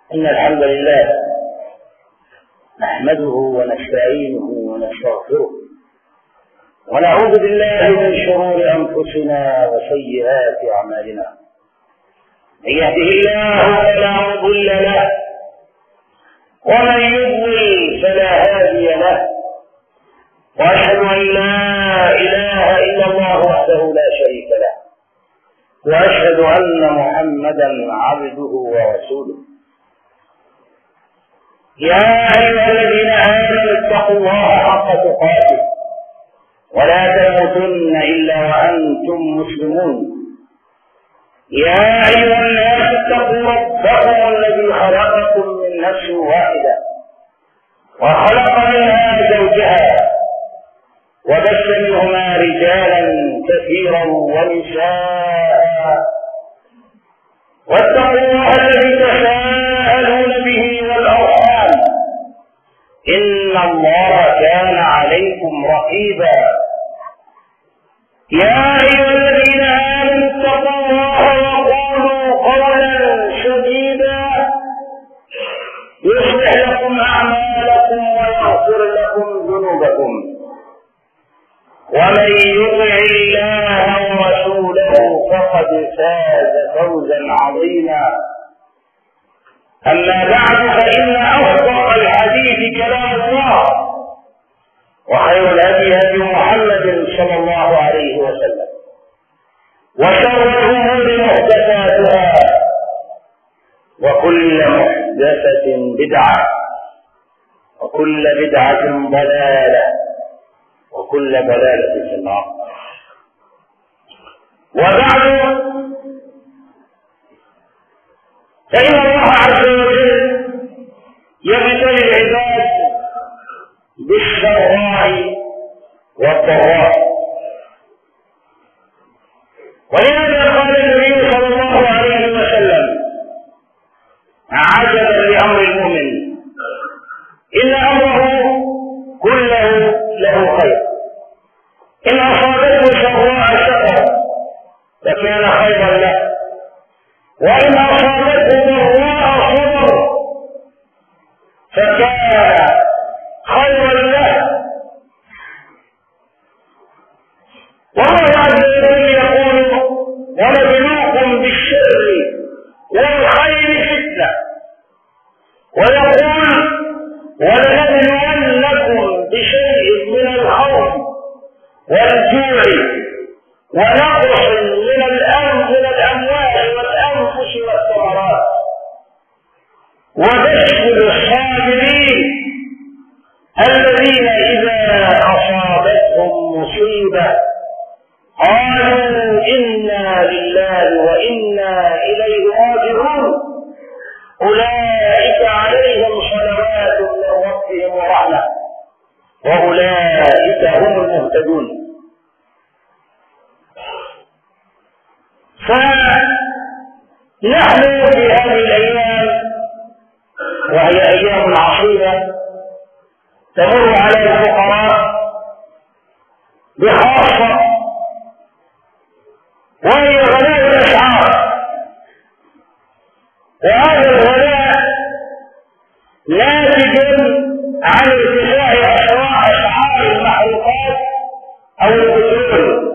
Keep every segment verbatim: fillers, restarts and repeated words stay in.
إن الحمد لله نحمده ونستعينه ونستغفره ونعوذ بالله من شرور أنفسنا وسيئات أعمالنا. من يهده الله فلا مضل له ومن يضلل فلا هادي له، وأشهد أن لا إله إلا الله وحده لا شريك له، وأشهد أن محمدا عبده ورسوله. يا أيها الذين آمنوا اتقوا الله حق تقاته ولا تموتن إلا وأنتم مسلمون. يا أيها الناس اتقوا ربكم الذي خلقكم من نفس واحدة وخلق منها زوجها وبث منهما رجالا كثيرا ونساء، واتقوا الله الذي تساءلون به والأرحام إن الله كان عليكم رقيبا. يا أيها الذين آمنوا اتقوا الله وقولوا قولا سديدا يصلح لكم أعمالكم ويغفر لكم ذنوبكم، ومن يطع الله ورسوله فقد فاز فوزا عظيما. أما بعد، فإن أصدق الحديث كلام الله، وخير الهدي هدي محمد صلى الله عليه وسلم، وشر الأمور محدثاتها، وكل محدثة بدعة، وكل بدعة ضلالة، وكل ضلالة في النار. وبعد، فإن الله عز وجل يبتلي العباد بالسراء والضراء، ولهذا قال النبي صلى الله عليه وسلم: عجبا لأمر المؤمن، إن أمره كله له خير، إن أصابته سراء شكر فكان خيرا له، وإن أصابته ضراء صبر فكان خيرا له. والله عز وجل يقول: ونبلوكم بالشر والخير فتنة، ويقول: ولنبلونكم بشيء من الخوف والجوع ونقص من الأموال من الأموال والأنفس والثمرات، وبشر الصابرين الذين إذا أصابتهم مصيبة قالوا إنا لله وإنا إليه راجعون، أولئك عليهم صلوات من ربهم ورحمة، وأولئك هم المهتدون. فنحن في هذه الأيام، وهي أيام عصيبة تمر على الفقراء بخاصة، وهي غلاء الأسعار. وهذا الغلاء ناتج عن ارتفاع أسعار المحروقات أو البترول،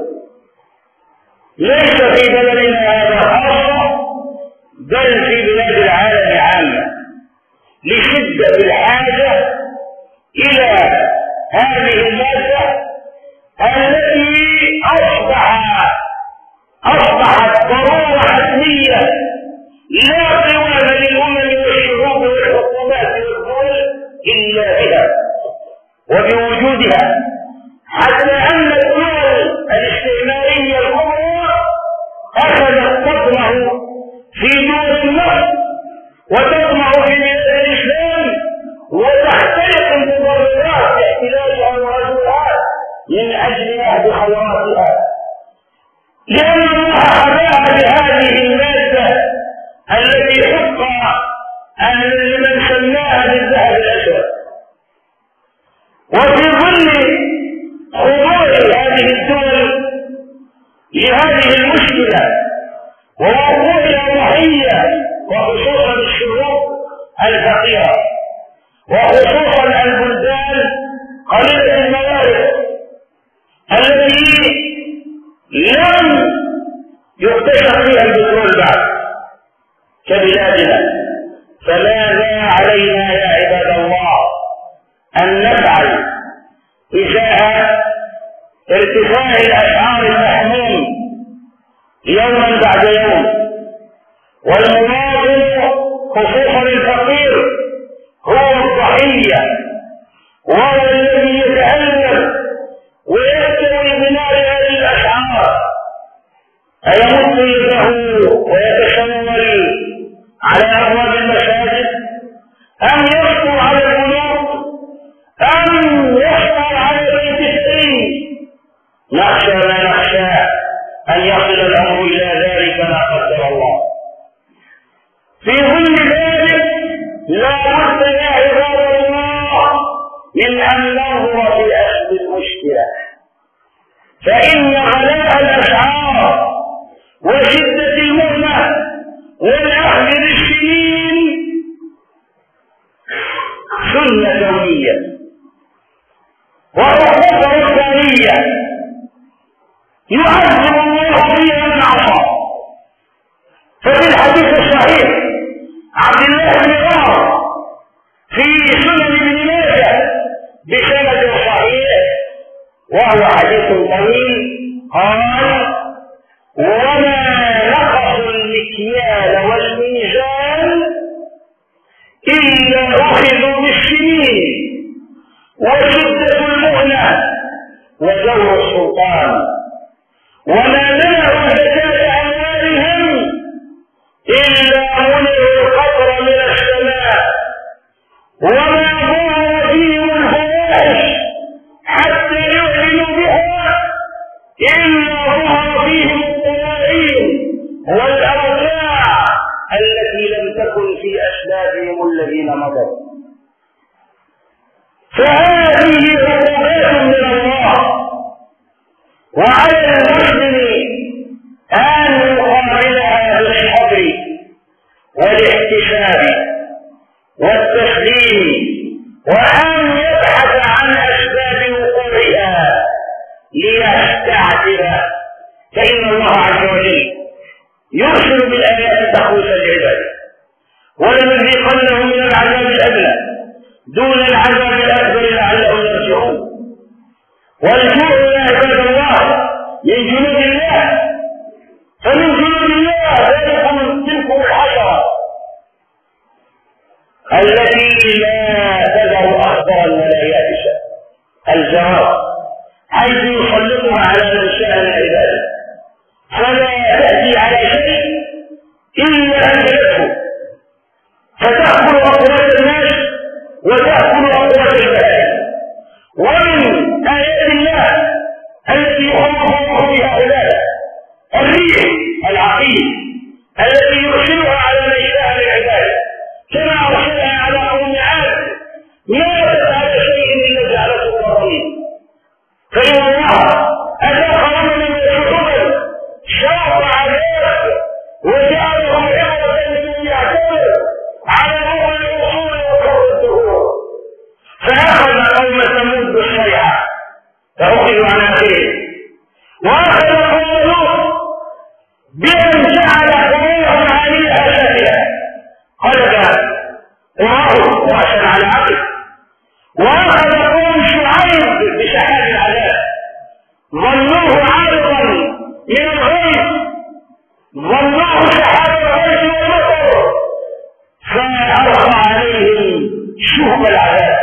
ليس في بلدنا هذا خاصة، بل في بلاد العالم عامة، لشدة الحاجة إلى هذه المادة التي أصبح أصبحت ضرورة حتمية لا قوام للأمم والشعوب والحكومات والدول إلا بها وبوجودها، حتى أن الدول الاستعمارية الكبرى أخذت تطمع في دول النصر وتطمع في بلاد الإسلام وتختلق المبررات لاحتلالها وغزوها من أجل نهب خيراتها، لأن الله حماها بهذه المادة التي حق لمن سماها بالذهب الأسود. وفي ظل خضوع هذه الدول لهذه المشكلة ووقوعها ضحية، وخصوصا الشعوب الفقيرة، وخصوصا البلدان قليلة الموارد التي لم يكتشف فيها البترول بعد كبلادنا. فماذا علينا يا عباد الله أن نفعل إزاء ارتفاع الأسعار المحموم يوما بعد يوم؟ والمواطن خصوصا الفقير هو الضحية، وهو الذي يتألم ويستوي بنار هذه الأسعار. أيمد يده ويتشمل على أبواب المساجد، أم يسطر على البيوت، أم يسطر على بيت السرير؟ نخشى ما نخشى أن يصل الأمر إلى ذلك ما قدر الله. في ظل ذلك لا بد يا عباد الله من أن ننظر في أصل المشكلة، فإن غلاء الأسعار وشدة المهنة والأخذ بالسنين سنة كونية وعقوبة ربانية يعذب الله فيها من عصى. ففي الحديث الصحيح عبد الله بن عمر في سنن ابن ماجه بسند صحيح وهو حديث طويل قال: وما نقص المكيال والميزان إلا أخذوا بالسنين وشدة المهنة وجور السلطان، وما منعوا زكاة أموالهم إلا منعوا القطر من السماء، وما ظهر فيهم الفواحش حتى يعلنوا بها إلا ظهر فيهم الطواعين والأوجاع التي لم تكن في أسلافهم الذين مضوا. فهذه عقوبات من الله، وعلى المسلم أن يقابلها بالصبر والاحتساب والتسليم، وأن يبحث عن أسباب وقوعها ليستعتب، فإن الله عز وجل يرسل بالآيات تخويف العباد، ولنذيقنهم من العذاب الأدنى دون العذاب الأكبر لعلهم يرجعون. والجوع يا عباد الله من جنود الله، فمن جنود الله ذلكم تلكم الحشرة التي لا تذر أخضرا ولا يابسا، الجراد، حيث يسلطها على من شاء من عباده، فلا تأتي على شيء إلا أكلته، فتأكل أقوات الناس وتأكل أقوات البهائم. ومن آيات الله التي يخلق الله بها عباده الريح العقيم التي يرسلها على من شاء من عباده، كما أرسلها على قوم عاد ماتت على شيء إلا جعلته ضروري. فإن الله أذاق رملا وشعوبا شاق عذاب وجعلهم عبرة لمن يعتبر على نور الوصول وكر الدهور. فأخذ قوم ثمود بالصيحة فأخذوا عن آخره، وأخذ قوم لوط بأن جعل قومهم عليها سافلة قلب قراه رأسا على عقل. وأخذ قوم شعيب بسحاب العذاب، ظنوه عارضا من الغيث، ظنوه سحاب الغيث والمطر، فألقى عليهم شهب العذاب.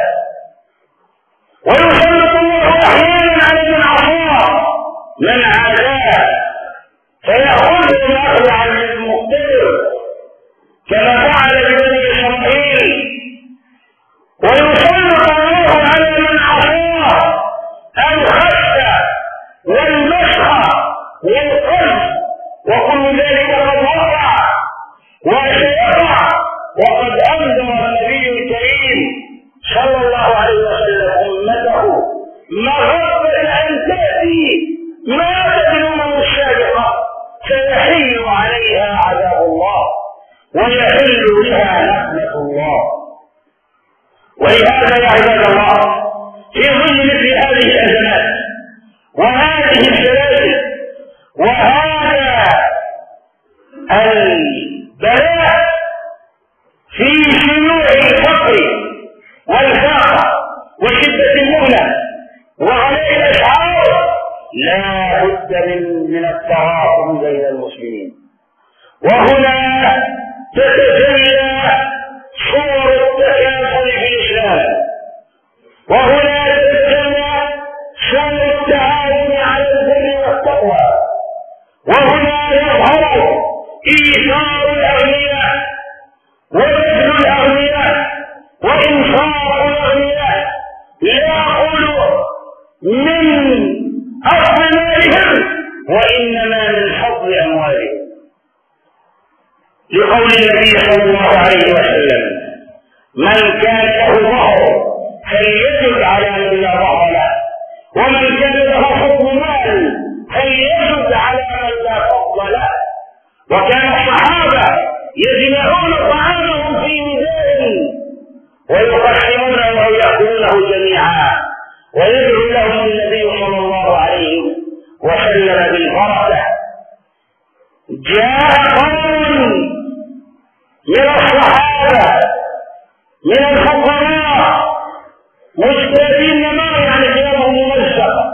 ويسلط الله أحيانا على من عصاه من عاداه فيأخذه الأخذ عن المقتدر كما فعل ببني إسرائيل. ويسلط الله على من عصاه الخس والمسخ والقذف، وكل ذلك قد وقع وسيقع. وقد أنذر النبي الكريم صلى الله عليه وسلم أمته مغبة أن تأتي ما تدرون السابقة سيحل عليها عذاب الله ويحل بها نعمة الله. لا بد من من التراحم بين المسلمين. وهنا تتجلى صور التكافل في الإسلام، وهنا تتجلى صور التعاون على البر والتقوى، وهنا يظهر إيثار الأغنياء وبذل الأغنياء وإنفاق الأغنياء، لا أقول من أصل مالهم وإنما من فضل أموالهم، لقول النبي صلى الله عليه وسلم: من كان له ظهر فليجد على من لا ظهر له، ومن كان له فضل مال فليجد على من لا فضل له. وكان الصحابة يجمعون طعامهم في ميزان ويقسمونه ويأكلونه جميعا، ويدعو لهم النبي صلى الله عليه وسلم بالبركة. جاء قوم من الصحابة من الفقراء مجتهدين، ما يعني ثيابهم ممزقة،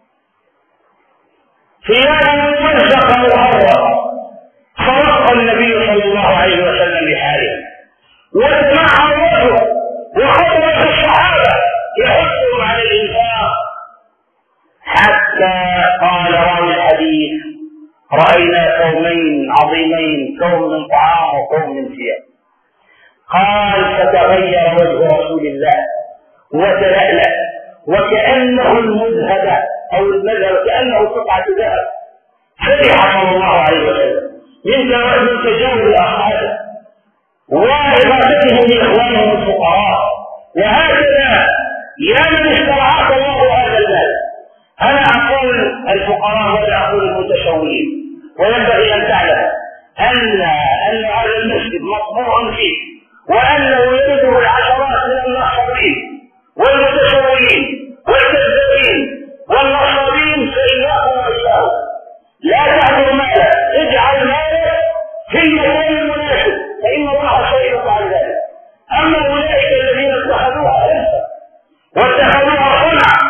ثيابهم ممزقة مهرة، فرق النبي صلى الله عليه وسلم بحاله وسمع وجهه وخطبة الصحابة يحثهم على الإنفاق، حتى قال راوي الحديث: رأينا قومين عظيمين، قوم من طعام وقوم من ثياب. قال: فتغير وجه رسول الله وتلألأ وكأنه المذهب أو المذهب، كأنه قطعة ذهب. فرح صلى الله عليه وسلم من تجاوز أصحابه وإغاثتهم لإخوانهم الفقراء. وهكذا يا من استرعاك الله هذا المال، أنا أقول الفقراء ولا أقول المتشوقين، وينبغي أن تعلم أن أن هذا المسجد مطبوع فيه، وأنه يرده العشرات من النصابين والمتشوقين والكذابين والنصابين، فإياهم وإياهم لا تعبر مالك، اجعل مالك في المكان المناسب فإن الله سيرضى عن ذلك. أما أولئك الذين اتخذوها عرفا واتخذوها صنعا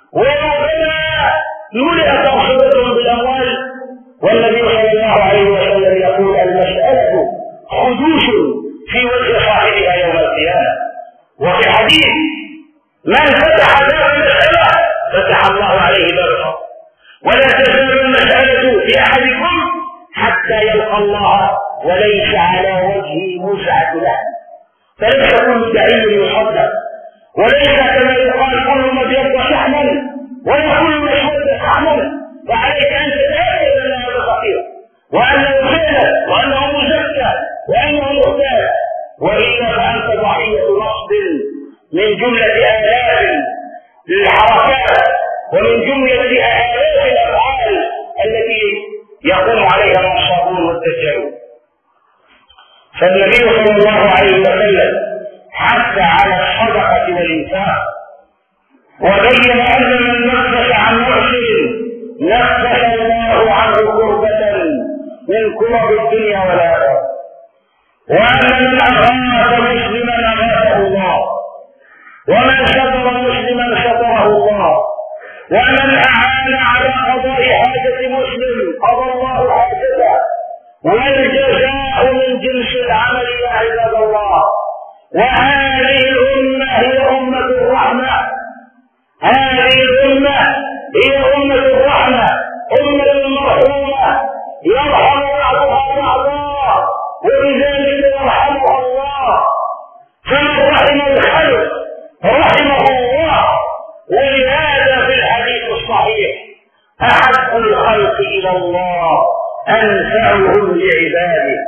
وربما ملئت أرصدتهم بالأموال، والنبي صلى الله عليه وسلم يقول: المسألة خدوش في وجه صاحبها يوم القيامة. وفي حديث: من فتح باب المسألة فتح الله عليه باب الفضل، ولا تزال المسألة في أحدكم حتى يلقى الله وليس على وجهه مسعة له، فليس كل دعي يصدق، وليس كما يقال كل مبيض شحما ولا كل مسود شحما. فعليك أن تتأكد أن هذا خطير، وأنه سهل، وأنه مزكى، وأنه مختار، وإلا فأنت ضحية نصب من جملة آلاف الحركات ومن جملة آلاف الأفعال التي يقوم عليها النصابون والدجالون. فالنبي صلى الله عليه وسلم حث على الصدقة والإنفاق، وبين أن من نفس عن نفسه نفس الله عنه كربة من كرب الدنيا والآخرة، وأن من أغاث مسلما أغاثه الله، ومن ستر مسلما ستره الله، ومن أعان على قضاء حاجة مسلم قضى الله حاجته، والجزاء من جنس العمل يا عباد الله. وهذه الأمة هي أمة الرحمة، هذه الأمة هي أمة الرحمة، أمة مرحومة يرحم بعضها بعضا، وبذلك يرحمها الله. فمن رحم الخلق رحمه الله. ولهذا في الحديث الصحيح: أحب الخلق إلى الله أنفعهم لعباده،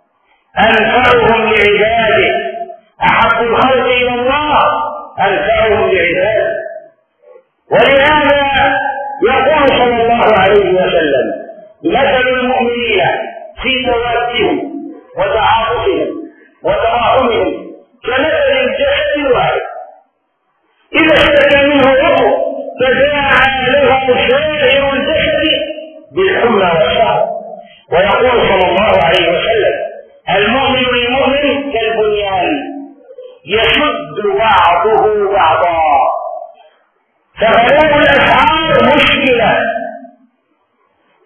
أنفعهم لعباده، أحب الخلق إلى الله أنفعهم لعباده. ولهذا يقول صلى الله عليه وسلم: مثل المؤمنين في توادهم وتعاطفهم وتراحمهم كمثل الجسد الواحد، إذا اشتكى منه عضو تداعى له سائر الجسد بالحمى والسهر. ويقول صلى الله عليه وسلم: المؤمن للمؤمن كالبنيان يشد بعضه بعضا. فغلو الأسعار مشكلة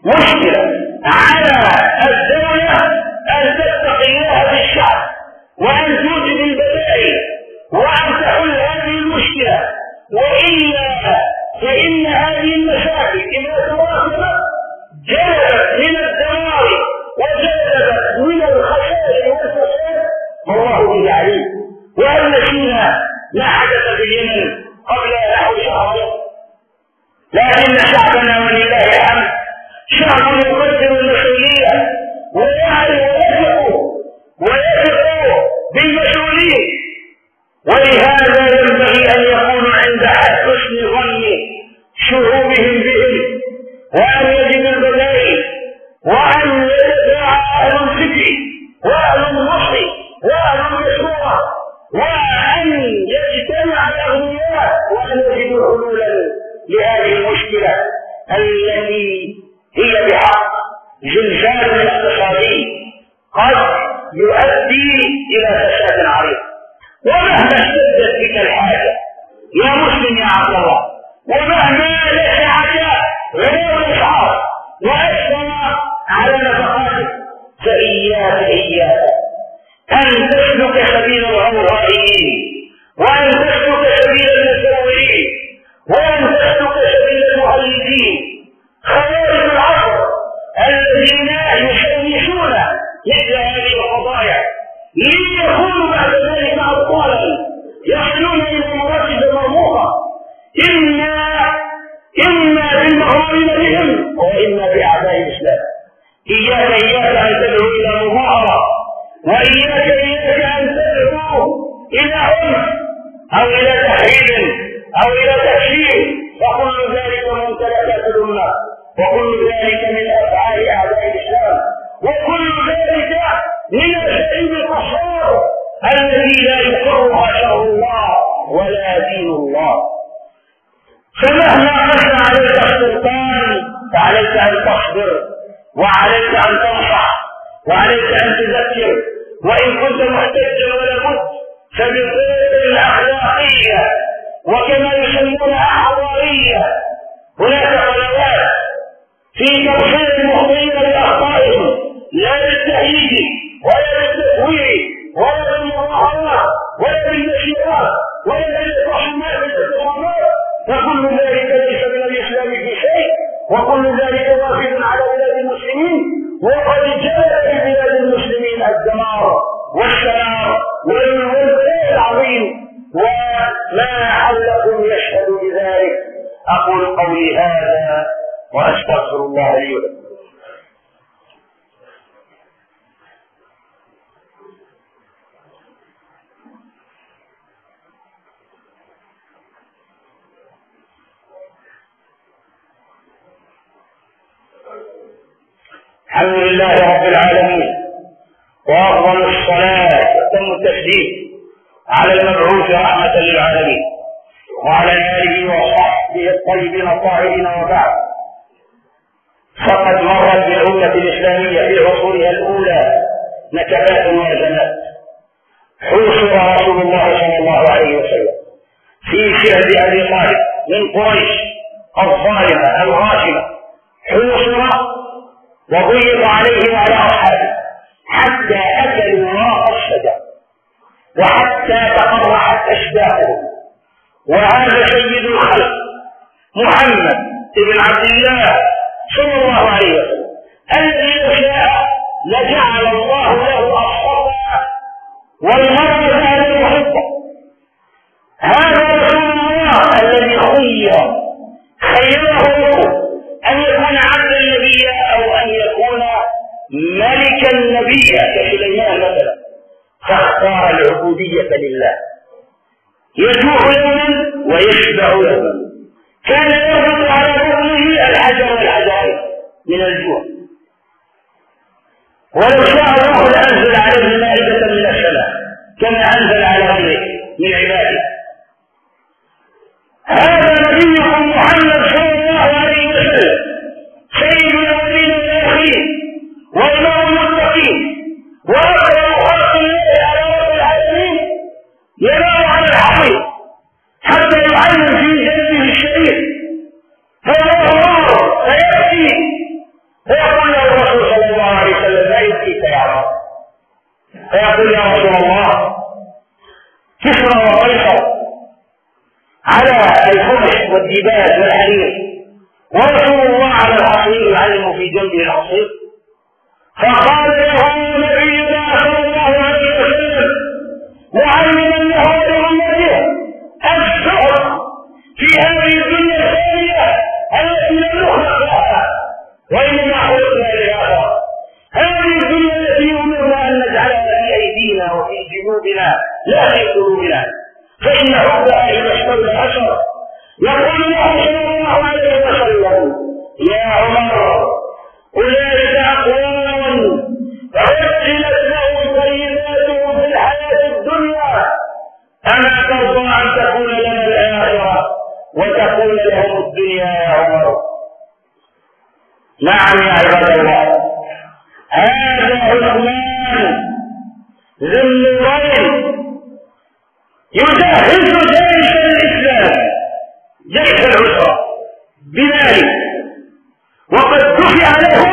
مشكلة على الدولة أن تتقي الله بالشعب وأن توجد البدائل وأن تحل هذه المشكلة، وإلا فإن هذه المشاكل إذا تواصلت جلبت من الدمار وجلبت من الخسائر والفساد والله به عليم. وهل نسينا ما حدث في اليمن قبل نحو شهر؟ لكن شعبنا ولله الحمد شعب يقدر المسؤولية ويعرف ويثق ويثق بالمسؤولين، ولهذا ينبغي أن يكون عند حسن ظن شعوبهم بهم، وأن يجد البدائل، وأن يتبع أهل الفكر وأهل النصر وأهل المشورة، وأن يجتمع الأغنياء وأن يجدوا حلولا لهذه المشكلة التي هي بحق زلزال اقتصادي قد يؤدي إلى فساد عريض. ومهما اشتدت بك الحاجة يا مسلم يا عبد الله، ومهما لسعك غير الإسعاف وأسلم على نفقاتك، فإياك إياك أن تسلك سبيل الغوغائيين، وأن تسلك سبيل المساوئين، وأن تسلك سبيل المؤلفين خوارج العصر الذين يشوشون مثل هذه القضايا ليكونوا بعد ذلك أبطالا يصلون إلى مراتب مرموقة، إما إما بالمغرور بهم وإما بأعداء الإسلام. إياك إياك أن تدعو إلى مظاهرة، وإياك إياك أن تدعو إلى عنف أو إلى تحريض أو إلى تكفير، وكل ذلك ممتلكات الأمة، وكل ذلك من أفعال أعداء الإسلام، وكل ذلك من أساليب القصار التي لا يقرها شرع الله ولا دين الله. فمهما قسى عليك السلطان فعليك أن تصبر، وعليك أن تنصح، وعليك أن تذكر، وإن كنت محتجا ولا بد فبالطرق الأخلاقية وكما يسمونها حضارية. هناك قنوات في توصيل المخطئين لأخطائهم لا بالتهييج ولا بالتسوير ولا بالمظاهرات ولا بالنشيرات ولا بالتصميمات والاستقامات، فكل ذلك ليس من الإسلام في شيء، وكل ذلك واجب على بلاد المسلمين، وقد جاء في بلاد المسلمين الدمار والشرار والبلاء العظيم، وما حولكم يشهد بذلك. أقول قولي هذا وأستغفر الله لي ولكم. الحمد لله رب العالمين، وأفضل الصلاة وتم التسليم على المبعوث رحمة للعالمين وعلى آله وصحبه الطيبين الطاهرين. وبعد، فقد مرت بالأمة الإسلامية في عصورها الأولى نكبات وأزمات، حوصر رسول الله صلى الله عليه وسلم في شعب أبي طالب من قريش الظالمة الغاشمة، حوصر وضيق عليه وعلى أصحابه حتى أكلوا وراء الشجر وحتى تقرحت أشباههم. وهذا سيد الخلق محمد بن عبد الله صلى الله عليه وسلم الذي لو شاء لجعل الله له الصفا والمرأة الذي يحبه. هذا رسول الله الذي خير خيره له أن يكون عبدا نبيا أو أن يكون ملكا نبيا كسليمان مثلا، فاختار العبودية لله. يجوع يوما ويشبع يوما، كان يربط على بطنه الحجر والحجارة من الجوع، ولو شاء الله لأنزل عليه مائدة من السماء كما أنزل على غيره من عباده. هذا نبيكم محمد صلى الله عليه وسلم سيد الأولين والآخرين وإمام المتقين وأكرم خلق الله على رب العالمين، ينام على الحقيق حتى يعلم في جنبه الشريف، فالله فيأتي يقول يا رسول الله كسرى وقيصر على الفرش والديباج والحرير ورسول الله على الحصير يعلم في جنبه الحصير، فقال له نبينا صلى الله عليه وسلم معلما له لأمته الشعر في هذه الدنيا الثانية التي لم نخلق لها وإنما خلقنا للآخرة. هذه الدنيا التي أمرنا أن نجعلها في أيدينا وفي جنوبنا لا في قلوبنا، فإن حبها إذا اشتد أشر. يقول له صلى الله عليه وسلم يا عمر أولئك أقوام عجلت لهم طيباتهم في الحياة الدنيا، أما ترضى أن تكون لنا الآخرة وتكون لهم الدنيا يا عمر؟ نعم يا عباد الله، هذا عثمان ذو النورين يجهز جيش الإسلام، جيش العسرة بذلك، وقد دفع له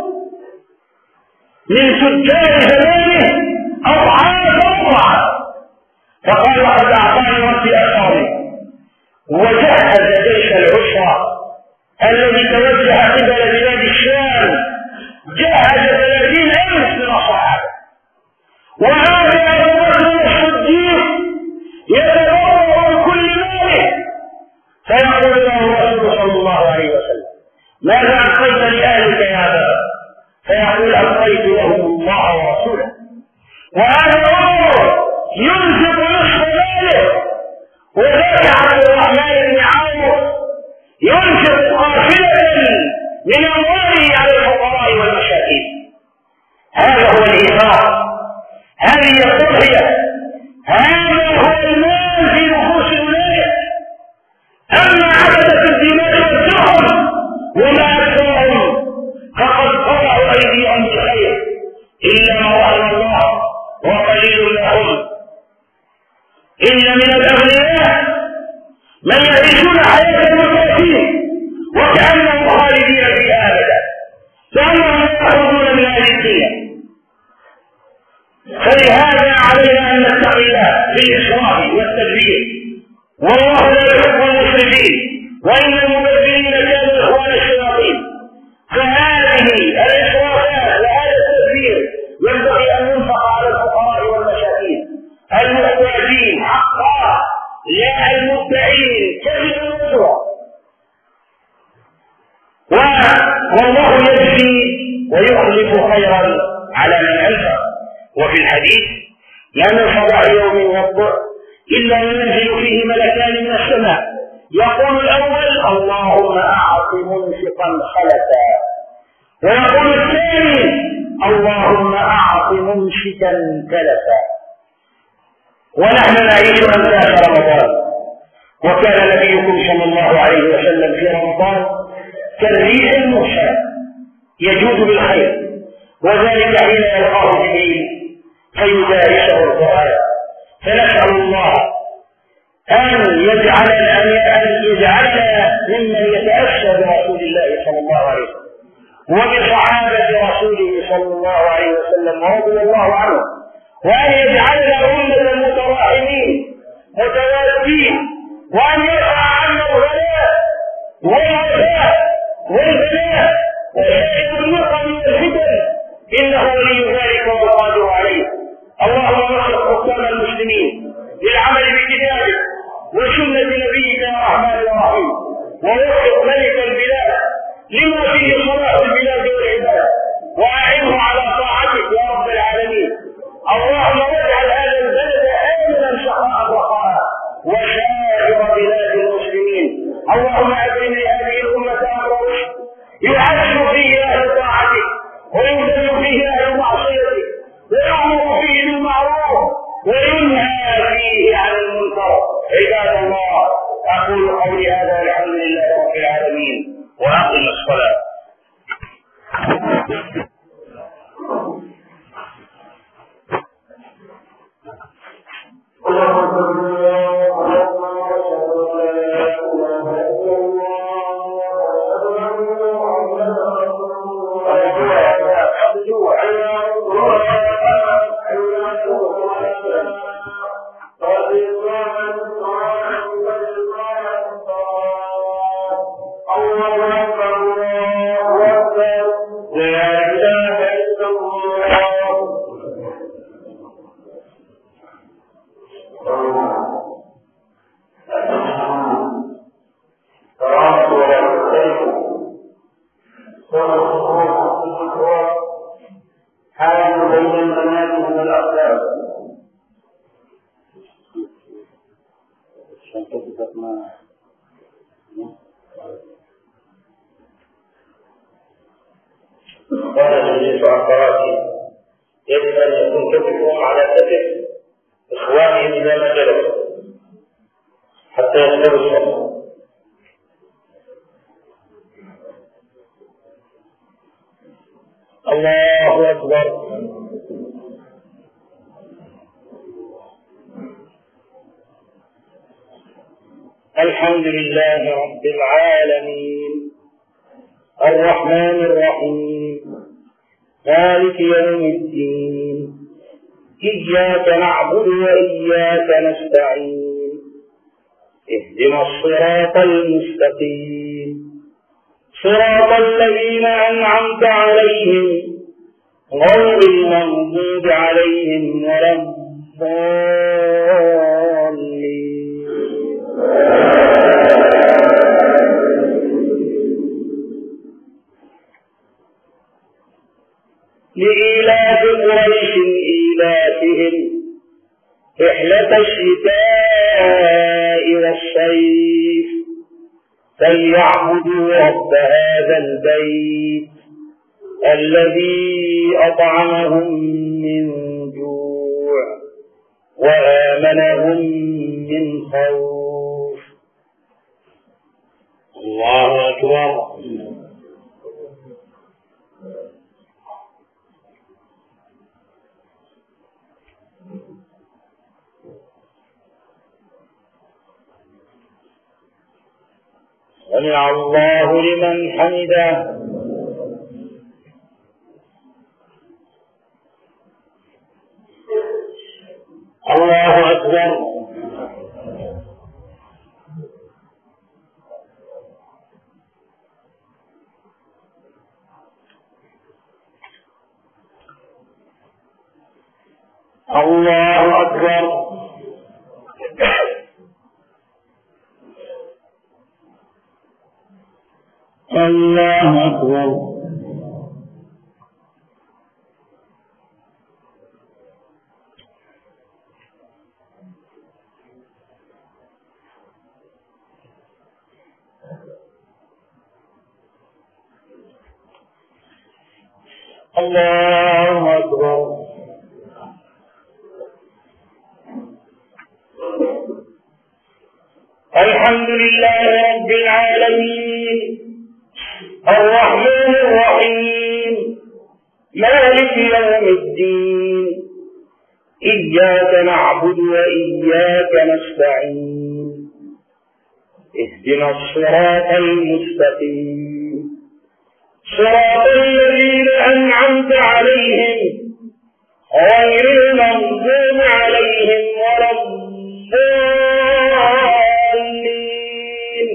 من تجار زمانه أضعاف أضعاف، فقال قد أعطاني ربي أشاري، وجهز جيش العسرة الذي توجه قبل بلاد الشام، جهز ثلاثين ألف من الصحابة، وهذا أبو بكر الصديق يتبرع كل ماله، فيقول له الرسول صلى الله عليه وسلم ماذا أعطيت لأهلك يا أبا؟ فيقول أعطيت لهم الله ورسوله. وهذا عمر ينفق نصف ماله، وذاك عبد الرحمن بن عوف ينفق قافلة من أمواله على الفقراء والمساكين. هذا هو الإنفاق، هذه التضحية، هذا هو المال في نفوس أولئك. أما عبدة الدماء والسحر وما أكثرهم فقد قطعوا أيديهم بخير إلا ما رحم الله وقليل لهم. إن من الأغنياء من يعيشون حياة المساكين وكأنهم خالدين فيها أبدا، كأنهم يخرجون من هذه الدنيا. فلهذا علينا أن نتقي الله في الإسراف والتدبير، والله لا يحب المسرفين، وإن المبذرين كانوا إخوان الشياطين. فهذه الإسرافات وهذا التدبير ينبغي أن ينفق على الفقراء والمساكين المحتاجين حقا، لا المدعين كذب النصرة. والله يجزي ويخلف خيرا على من أنفق. وفي الحديث لا من صباح يوم يوضع إلا ينزل فيه ملكان من السماء، يقول الأول اللهم أعط منفقا خلفا، ويقول الثاني اللهم أعط ممسكا تلفا. ونحن نعيش أمثال رمضان، وكان نبيكم صلى الله عليه وسلم في رمضان كالريح المرسلة يجود بالخير، وذلك حين يلقاه جبريل فيدارسه القرآن. فنسأل الله أن يجعلنا أن يجعلنا ممن يتأسى برسول الله صلى الله عليه وسلم وبصحابة رسوله صلى الله عليه وسلم ورضي الله عنه، وأن يجعلنا أمة متراحمين متوازين، وأن يرفع عنا الغلاء والوفاء والبلاء وسائر النقم والفتن، إنه ولي ذلك والقادر عليه. اللهم نصر حكام المسلمين للعمل بكتابك وسنة نبيك يا رحمن الرحيم، ووفق ملك البلاد لما فيه صلاح البلاد والعباد، وأعنه على طاعتك يا رب العالمين. اللهم واجعل هذا البلد آمنا سخاء رخاء وسائر بلاد المسلمين. اللهم أكرم لهذه الأمة أمر رشد يعز فيه أهل طاعتك ويذل فيه أهل معصيتك، ويأمر فيه بالمعروف وينهى فيه عن المنكر. عباد الله، أقول قولي هذا والحمد لله رب العالمين، وأقم الصلاة. الله بين المنازل والأقدام. قال الحديث عن قراءته يجب أن يكون كتفهم على كتف إخوانهم إذا ما جلسوا حتى يقبلوا الصلاة. الله أكبر. الحمد لله رب العالمين الرحمن الرحيم مالك يوم الدين إياك نعبد وإياك نستعين اهدنا الصراط المستقيم صراط الذين أنعمت عليهم غير المغضوب عليهم ولا الضالين. لإيلاف قريش إيلافهم رحلة الشتاء والصيف فليعبدوا رب هذا البيت الذي أطعمهم من جوع وآمنهم من خوف. الله أكبر. سمع الله لمن حمده. الله أكبر. الله أكبر. الله أكبر. الله أكبر. الحمد لله رب العالمين الرحمن الرحيم مالك يوم الدين إياك نعبد وإياك نستعين اهدنا الصراط المستقيم صراط الذين أنعمت عليهم غير المغضوب عليهم ولا الضالين.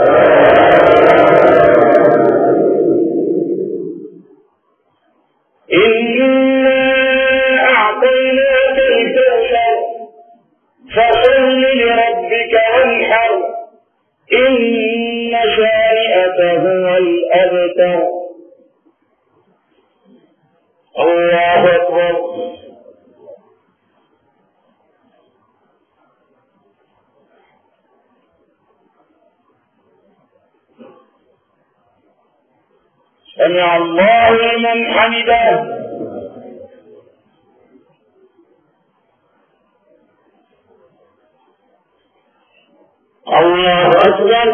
إنا أعطيناك الكوثر فصل لربك وانحر إن شانئك هو الأبتر. الله أكبر. سمع الله لمن حمده. الله أكبر.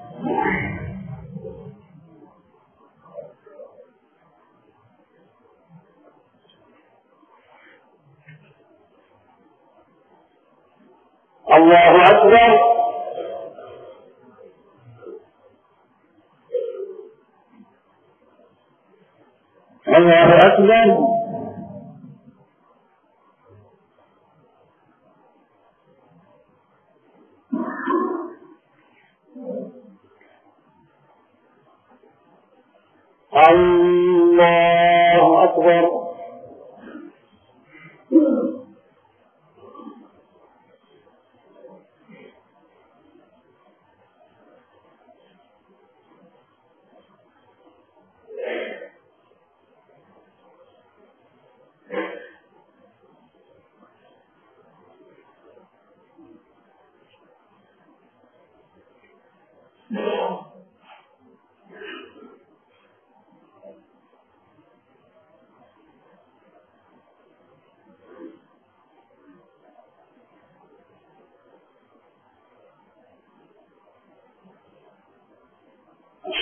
الله أكبر. الله أكبر. الله أكبر.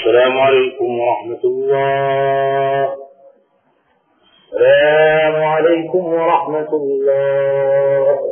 السلام عليكم ورحمة الله. السلام عليكم ورحمة الله.